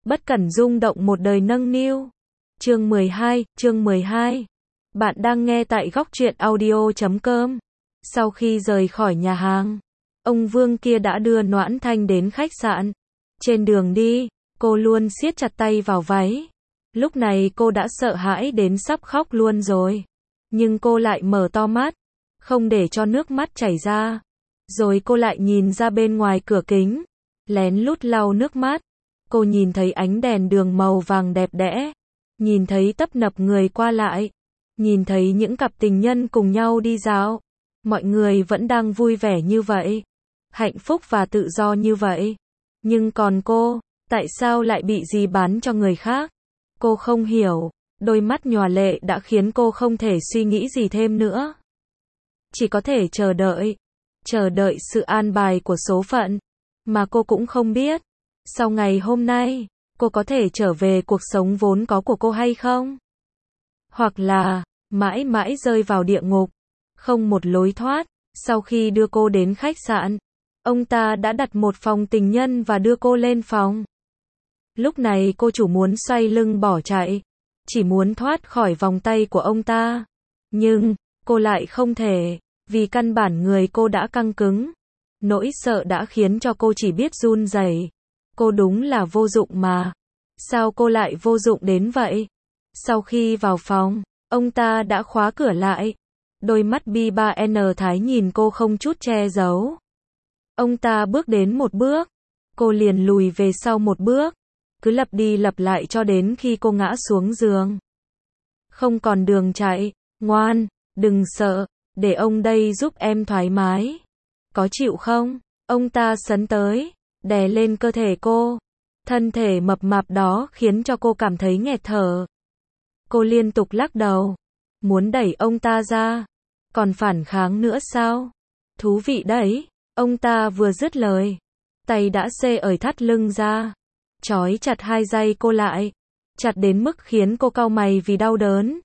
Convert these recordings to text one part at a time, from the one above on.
Bất cẩn rung động một đời nâng niu. Chương 12. Bạn đang nghe tại góc truyện audio.com. Sau khi rời khỏi nhà hàng, ông Vương kia đã đưa Noãn Thanh đến khách sạn. Trên đường đi, cô luôn siết chặt tay vào váy. Lúc này cô đã sợ hãi đến sắp khóc luôn rồi. Nhưng cô lại mở to mắt, không để cho nước mắt chảy ra. Rồi cô lại nhìn ra bên ngoài cửa kính, lén lút lau nước mắt. Cô nhìn thấy ánh đèn đường màu vàng đẹp đẽ, nhìn thấy tấp nập người qua lại, nhìn thấy những cặp tình nhân cùng nhau đi dạo. Mọi người vẫn đang vui vẻ như vậy, hạnh phúc và tự do như vậy. Nhưng còn cô, tại sao lại bị dì bán cho người khác? Cô không hiểu, đôi mắt nhòa lệ đã khiến cô không thể suy nghĩ gì thêm nữa. Chỉ có thể chờ đợi sự an bài của số phận, mà cô cũng không biết. Sau ngày hôm nay, cô có thể trở về cuộc sống vốn có của cô hay không? Hoặc là, mãi mãi rơi vào địa ngục, không một lối thoát. Sau khi đưa cô đến khách sạn, ông ta đã đặt một phòng tình nhân và đưa cô lên phòng. Lúc này cô chủ muốn xoay lưng bỏ chạy, chỉ muốn thoát khỏi vòng tay của ông ta. Nhưng, cô lại không thể, vì căn bản người cô đã căng cứng. Nỗi sợ đã khiến cho cô chỉ biết run rẩy. Cô đúng là vô dụng mà. Sao cô lại vô dụng đến vậy? Sau khi vào phòng, ông ta đã khóa cửa lại. Đôi mắt bi-ba-n thái nhìn cô không chút che giấu. Ông ta bước đến một bước, cô liền lùi về sau một bước. Cứ lặp đi lặp lại cho đến khi cô ngã xuống giường. Không còn đường chạy, ngoan, đừng sợ, để ông đây giúp em thoải mái. Có chịu không? Ông ta sấn tới, đè lên cơ thể cô. Thân thể mập mạp đó khiến cho cô cảm thấy nghẹt thở. Cô liên tục lắc đầu, muốn đẩy ông ta ra. Còn phản kháng nữa sao? Thú vị đấy. Ông ta vừa dứt lời, tay đã xê ởi thắt lưng ra, trói chặt hai dây cô lại, chặt đến mức khiến cô cau mày vì đau đớn.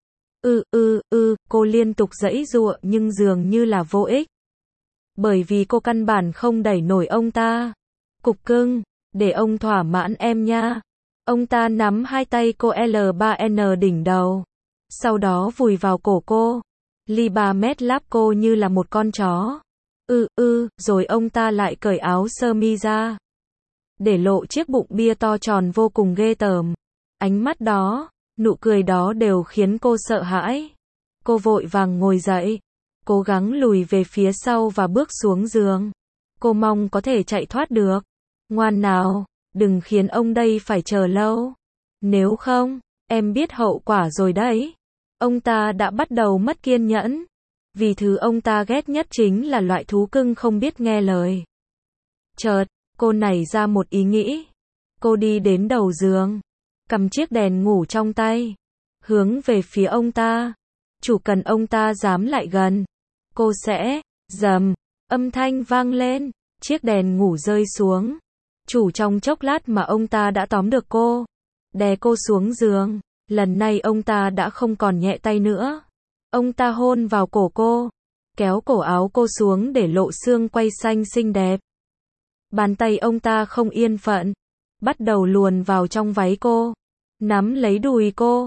Cô liên tục giãy giụa nhưng dường như là vô ích. Bởi vì cô căn bản không đẩy nổi ông ta. Cục cưng, để ông thỏa mãn em nha. Ông ta nắm hai tay cô L3N đỉnh đầu, sau đó vùi vào cổ cô, li-ba mét láp cô như là một con chó. Rồi ông ta lại cởi áo sơ mi ra, để lộ chiếc bụng bia to tròn vô cùng ghê tởm. Ánh mắt đó, nụ cười đó đều khiến cô sợ hãi. Cô vội vàng ngồi dậy, cố gắng lùi về phía sau và bước xuống giường. Cô mong có thể chạy thoát được. Ngoan nào, đừng khiến ông đây phải chờ lâu. Nếu không, em biết hậu quả rồi đấy. Ông ta đã bắt đầu mất kiên nhẫn. Vì thứ ông ta ghét nhất chính là loại thú cưng không biết nghe lời. Chợt, cô nảy ra một ý nghĩ. Cô đi đến đầu giường, cầm chiếc đèn ngủ trong tay, hướng về phía ông ta. Chỉ cần ông ta dám lại gần, cô sẽ, rầm, âm thanh vang lên, chiếc đèn ngủ rơi xuống. Trong chốc lát mà ông ta đã tóm được cô, đè cô xuống giường. Lần này ông ta đã không còn nhẹ tay nữa. Ông ta hôn vào cổ cô, kéo cổ áo cô xuống để lộ xương quai xanh xinh đẹp. Bàn tay ông ta không yên phận, bắt đầu luồn vào trong váy cô, nắm lấy đùi cô.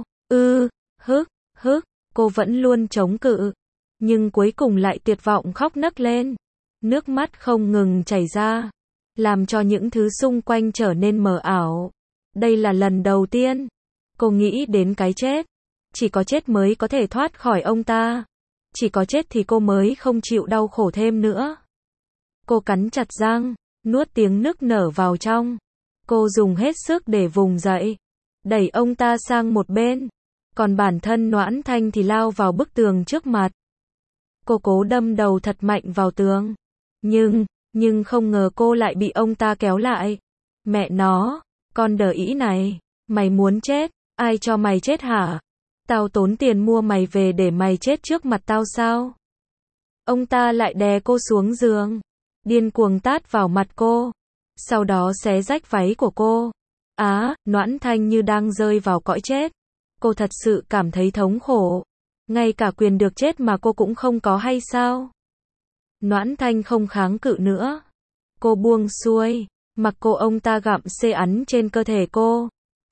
Cô vẫn luôn chống cự, nhưng cuối cùng lại tuyệt vọng khóc nấc lên. Nước mắt không ngừng chảy ra, làm cho những thứ xung quanh trở nên mờ ảo. Đây là lần đầu tiên cô nghĩ đến cái chết. Chỉ có chết mới có thể thoát khỏi ông ta. Chỉ có chết thì cô mới không chịu đau khổ thêm nữa. Cô cắn chặt răng, nuốt tiếng nức nở vào trong. Cô dùng hết sức để vùng dậy, đẩy ông ta sang một bên. Còn bản thân Noãn Thanh thì lao vào bức tường trước mặt. Cô cố đâm đầu thật mạnh vào tường. Nhưng không ngờ cô lại bị ông ta kéo lại. Mẹ nó, con đờ ĩ này, mày muốn chết, ai cho mày chết hả? Tao tốn tiền mua mày về để mày chết trước mặt tao sao? Ông ta lại đè cô xuống giường, điên cuồng tát vào mặt cô, sau đó xé rách váy của cô. Noãn Thanh như đang rơi vào cõi chết. Cô thật sự cảm thấy thống khổ. Ngay cả quyền được chết mà cô cũng không có hay sao? Noãn Thanh không kháng cự nữa. Cô buông xuôi, mặc cô ông ta gặm xê ắn trên cơ thể cô.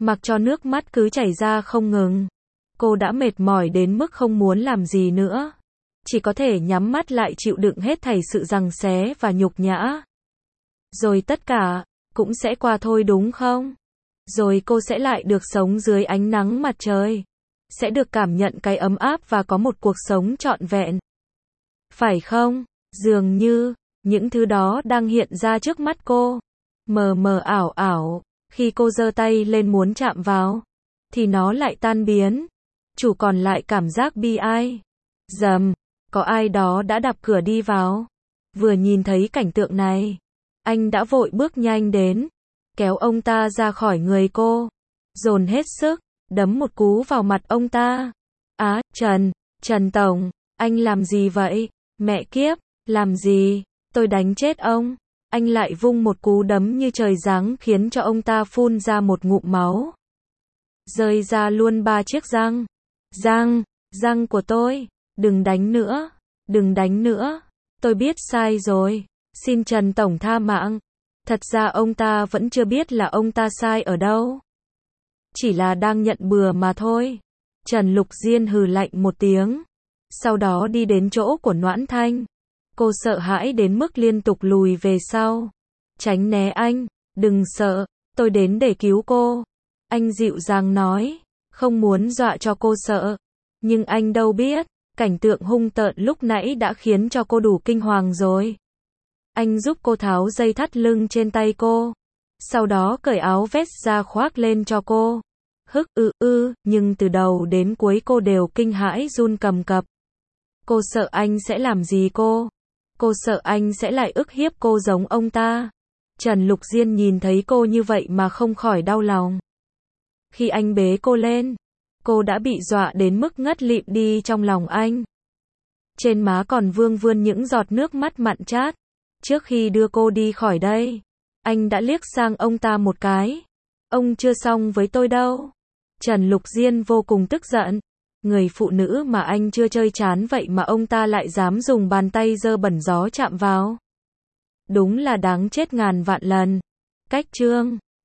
mặc cho nước mắt cứ chảy ra không ngừng. Cô đã mệt mỏi đến mức không muốn làm gì nữa. Chỉ có thể nhắm mắt lại chịu đựng hết thảy sự giằng xé và nhục nhã. Rồi tất cả, cũng sẽ qua thôi đúng không? Rồi cô sẽ lại được sống dưới ánh nắng mặt trời. Sẽ được cảm nhận cái ấm áp và có một cuộc sống trọn vẹn. Phải không? Dường như, những thứ đó đang hiện ra trước mắt cô. Mờ mờ ảo ảo, khi cô giơ tay lên muốn chạm vào, thì nó lại tan biến. Chủ còn lại cảm giác bi ai. Rầm, có ai đó đã đạp cửa đi vào. Vừa nhìn thấy cảnh tượng này, anh đã vội bước nhanh đến, kéo ông ta ra khỏi người cô, dồn hết sức, đấm một cú vào mặt ông ta. Á, Trần Tổng, anh làm gì vậy? Mẹ kiếp, làm gì? Tôi đánh chết ông. Anh lại vung một cú đấm như trời giáng khiến cho ông ta phun ra một ngụm máu. Rơi ra luôn 3 chiếc răng. Răng của tôi. Đừng đánh nữa. Tôi biết sai rồi. Xin Trần Tổng tha mạng. Thật ra ông ta vẫn chưa biết là ông ta sai ở đâu. Chỉ là đang nhận bừa mà thôi. Trần Lục Diên hừ lạnh một tiếng. Sau đó đi đến chỗ của Noãn Thanh. Cô sợ hãi đến mức liên tục lùi về sau. Tránh né anh. Đừng sợ. Tôi đến để cứu cô. Anh dịu dàng nói. Không muốn dọa cho cô sợ. Nhưng anh đâu biết. Cảnh tượng hung tợn lúc nãy đã khiến cho cô đủ kinh hoàng rồi. Anh giúp cô tháo dây thắt lưng trên tay cô. Sau đó cởi áo vest ra khoác lên cho cô. Nhưng từ đầu đến cuối cô đều kinh hãi run cầm cập. Cô sợ anh sẽ làm gì cô? Cô sợ anh sẽ lại ức hiếp cô giống ông ta. Trần Lục Diên nhìn thấy cô như vậy mà không khỏi đau lòng. Khi anh bế cô lên, cô đã bị dọa đến mức ngất lịm đi trong lòng anh. Trên má còn vương vươn những giọt nước mắt mặn chát. Trước khi đưa cô đi khỏi đây, anh đã liếc sang ông ta một cái. Ông chưa xong với tôi đâu. Trần Lục Diên vô cùng tức giận. Người phụ nữ mà anh chưa chơi chán vậy mà ông ta lại dám dùng bàn tay dơ bẩn gió chạm vào. Đúng là đáng chết ngàn vạn lần. Cách chương